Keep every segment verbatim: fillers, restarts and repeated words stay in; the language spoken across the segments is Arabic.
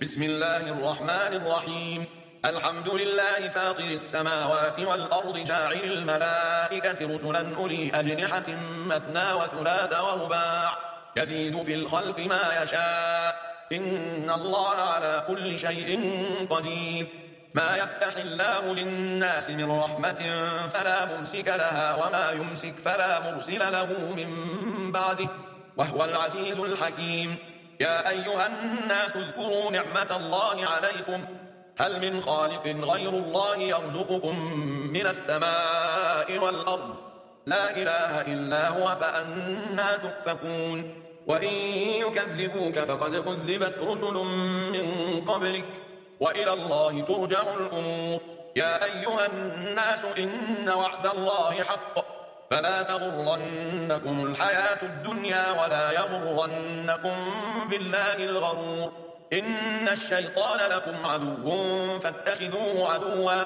بسم الله الرحمن الرحيم. الحمد لله فاطر السماوات والأرض جاعل الملائكة رسلا أولي أجنحة مثنى وثلاث ورباع يزيد في الخلق ما يشاء إن الله على كل شيء قدير. ما يفتح الله للناس من رحمة فلا ممسك لها وما يمسك فلا مرسل له من بعده وهو العزيز الحكيم. يا أيها الناس اذكروا نعمة الله عليكم هل من خالق غير الله يرزقكم من السماء والأرض لا إله إلا هو فأنى تؤفكون. وإن يكذبوك فقد كذبت رسل من قبلك وإلى الله ترجع الأمور. يا أيها الناس إن وعد الله حق فلا تغرنكم الحياة الدنيا ولا يغرنكم بالله الغرور. إن الشيطان لكم عدو فاتخذوه عدوا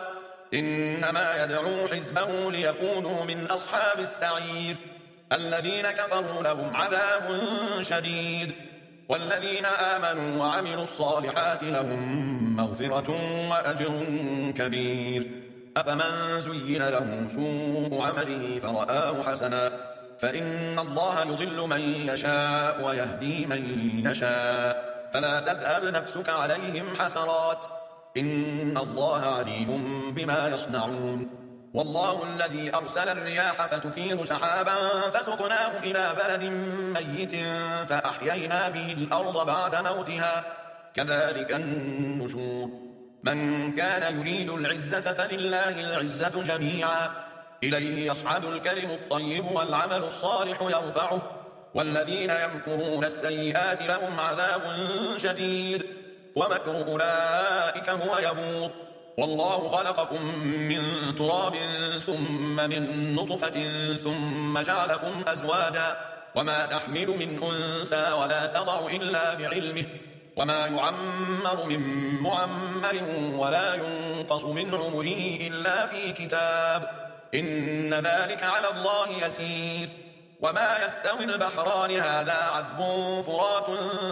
إنما يدعو حزبه ليكونوا من أصحاب السعير. الذين كفروا لهم عذاب شديد والذين آمنوا وعملوا الصالحات لهم مغفرة وأجر كبير. أفمن زين له سوء عمله فرآه حسنا فإن الله يضل من يشاء ويهدي من يشاء فلا تذهب نفسك عليهم حسرات إن الله عليم بما يصنعون. والله الذي أرسل الرياح فتثير سحابا فسقناه إلى بلد ميت فأحيينا به الأرض بعد موتها كذلك النشور. من كان يريد العزة فلله العزة جميعا إليه يصعد الكلم الطيب والعمل الصالح يرفعه والذين يمكرون السيئات لهم عذاب شديد ومكر أولئك هو يبور. والله خلقكم من تراب ثم من نطفة ثم جعلكم أزواجا وما تحمل من أنثى ولا تضع إلا بعلمه وما يعمر من معمر ولا ينقص من عمره إلا في كتاب إن ذلك على الله يسير. وما يستوي البحران هذا عذب فرات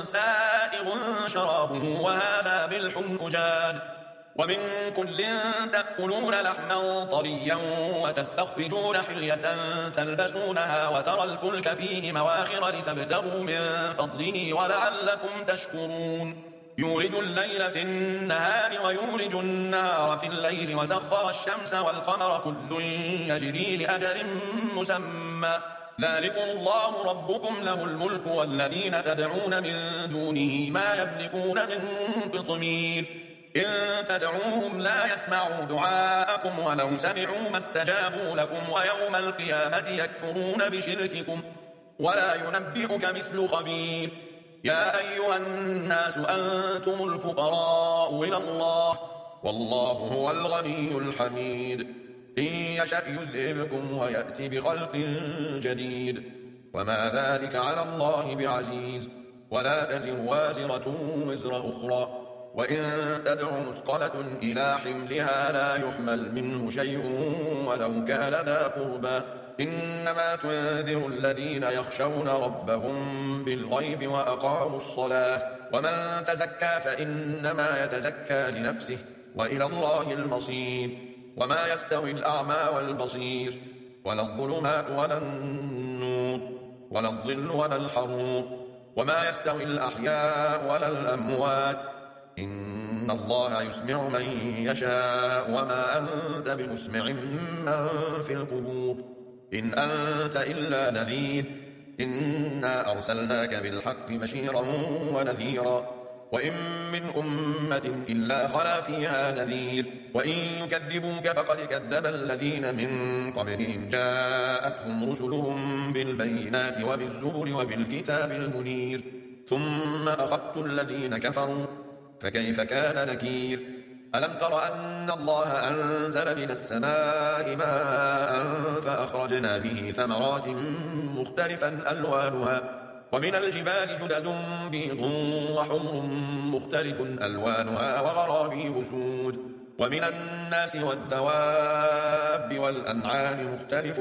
سائغ شرابه وهذا ملح أجاج ومن كل تأكلون لحما طريا وتستخرجون حلية تلبسونها وترى الفلك فيه مواخر لتبتغوا من فضله ولعلكم تشكرون. يولج الليل في النهار ويولج النهار في الليل وسخر الشمس والقمر كل يجري لأجل مسمى ذلكم الله ربكم له الملك والذين تدعون من دونه ما يملكون من قطمير. إن تدعوهم لا يسمعوا دعاءكم ولو سمعوا ما استجابوا لكم ويوم القيامة يكفرون بشرككم ولا ينبئك مثل خبير. يا أيها الناس أنتم الفقراء إلى الله والله هو الغني الحميد. إن يشأ يذهبكم ويأتي بخلق جديد وما ذلك على الله بعزيز. ولا تزر وازرة وزر أخرى وإن تدع مثقلة إلى حملها لا يحمل منه شيء ولو كان ذا قربى إنما تنذر الذين يخشون ربهم بالغيب وأقاموا الصلاة ومن تزكى فإنما يتزكى لنفسه وإلى الله المصير. وما يستوي الأعمى والبصير ولا الظلمات ولا النور ولا الظل ولا الحرور وما يستوي الأحياء ولا الأموات إن الله يسمع من يشاء وما أنت بمسمع من في القبور إن أنت إلا نذير إنا أرسلناك بالحق بشيرا ونذيرا وإن من أمة إلا خلا فيها نذير وإن يكذبوك فقد كذب الذين من قبلهم جاءتهم رسلهم بالبينات وبالزبر وبالكتاب المنير ثم أخذت الذين كفروا فكيف كان نكير. ألم تر أن الله أنزل من السماء ماء فأخرجنا به ثمرات مختلفا ألوانها ومن الجبال جدد بيض وحمر مختلف ألوانها وغرابيب سود ومن الناس والدواب والأنعام مختلف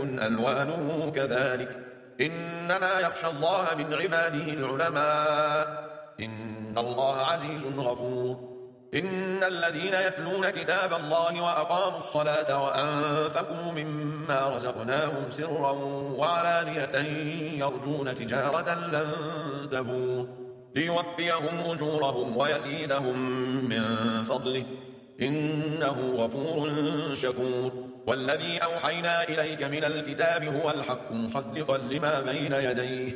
ألوانه كذلك إنما يخشى الله من عباده العلماء إن الله عزيز غفور. إن الذين يتلون كتاب الله وأقاموا الصلاة وأنفقوا مما رزقناهم سرا وعلانية يرجون تجارة لن تبور ليوفيهم أجورهم ويزيدهم من فضله إنه غفور شكور. والذي أوحينا إليك من الكتاب هو الحق مصدقا لما بين يديه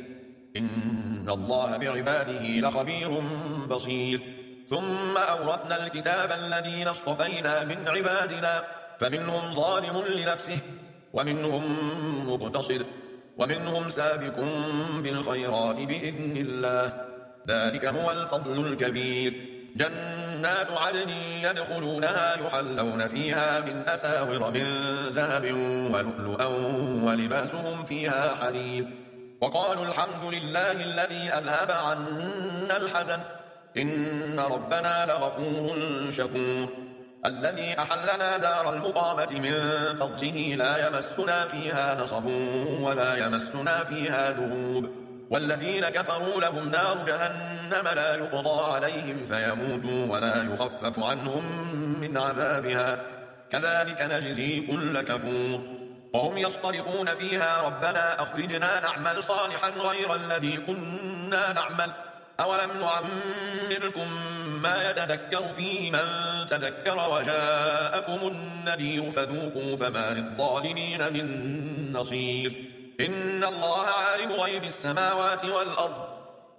إن الله بعباده لخبير بصير. ثم أورثنا الكتاب الذين اصطفينا من عبادنا فمنهم ظالم لنفسه ومنهم مقتصد ومنهم سابق بالخيرات بإذن الله ذلك هو الفضل الكبير. جنات عدن يدخلونها يحلون فيها من أساور من ذهب ولؤلؤا ولباسهم فيها حرير. وقالوا الحمد لله الذي أذهب عنا الحزن إن ربنا لغفور شكور. الذي أحلنا دار المقامة من فضله لا يمسنا فيها نصب ولا يمسنا فيها لغوب. والذين كفروا لهم نار جهنم لا يقضى عليهم فيموتوا ولا يخفف عنهم من عذابها كذلك نجزي كل كفور. وهم يصطرخون فيها ربنا أخرجنا نعمل صالحا غير الذي كنا نعمل أولم نعمركم ما يتذكر فيه من تذكر وجاءكم النذير فذوقوا فما للظالمين من نصير. إن الله عالم غيب السماوات والأرض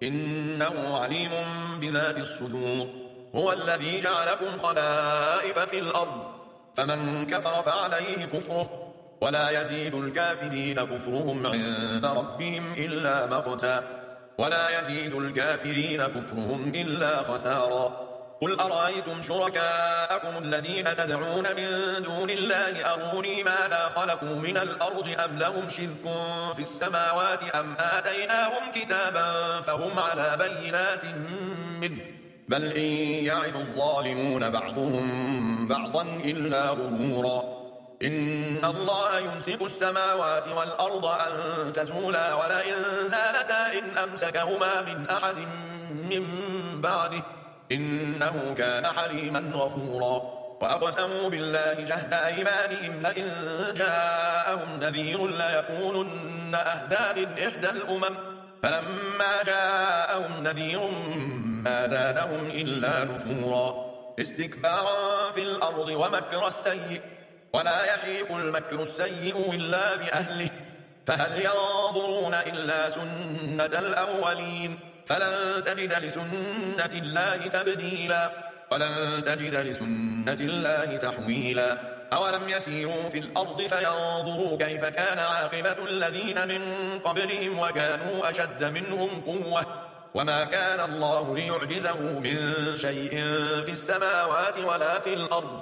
إنه عليم بذات الصدور. هو الذي جعلكم خلائف في الأرض فمن كفر فعليه كفره ولا يزيد الكافرين كفرهم عند ربهم إلا مقتا ولا يزيد الكافرين كفرهم إلا خسارا. قل أرأيتم شركاءكم الذين تدعون من دون الله أروني ماذا خلقوا من الأرض أم لهم شرك في السماوات أم آتيناهم كتابا فهم على بينات منه بل إن يعد الظالمون بعضهم بعضا إلا غرورا. إن الله يمسك السماوات والأرض أن تزولا ولئن زالتا إن أمسكهما من أحد من بعده إنه كان حليما غفورا. وأقسموا بالله جهد أيمانهم لئن جاءهم نذير ليكونن أهدى من إحدى الأمم فلما جاءهم نذير ما زادهم إلا نفورا استكبارا في الأرض ومكر السيء ولا يحيق المكر السيء إلا بأهله فهل ينظرون إلا سنة الأولين فلن تجد لسنة الله تبديلا ولن تجد لسنة الله تحويلا. أولم يسيروا في الأرض فينظروا كيف كان عاقبة الذين من قبلهم وكانوا أشد منهم قوة وما كان الله ليعجزه من شيء في السماوات ولا في الأرض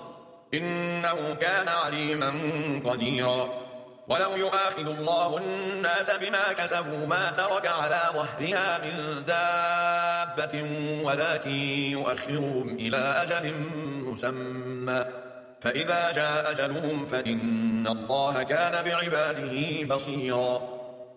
إنه كان عليما قديرا. ولو يؤاخذ الله الناس بما كسبوا ما ترك على ظهرها من دابة ولكن يؤخرهم إلى أجل مسمى فإذا جاء أجلهم فإن الله كان بعباده بصيرا.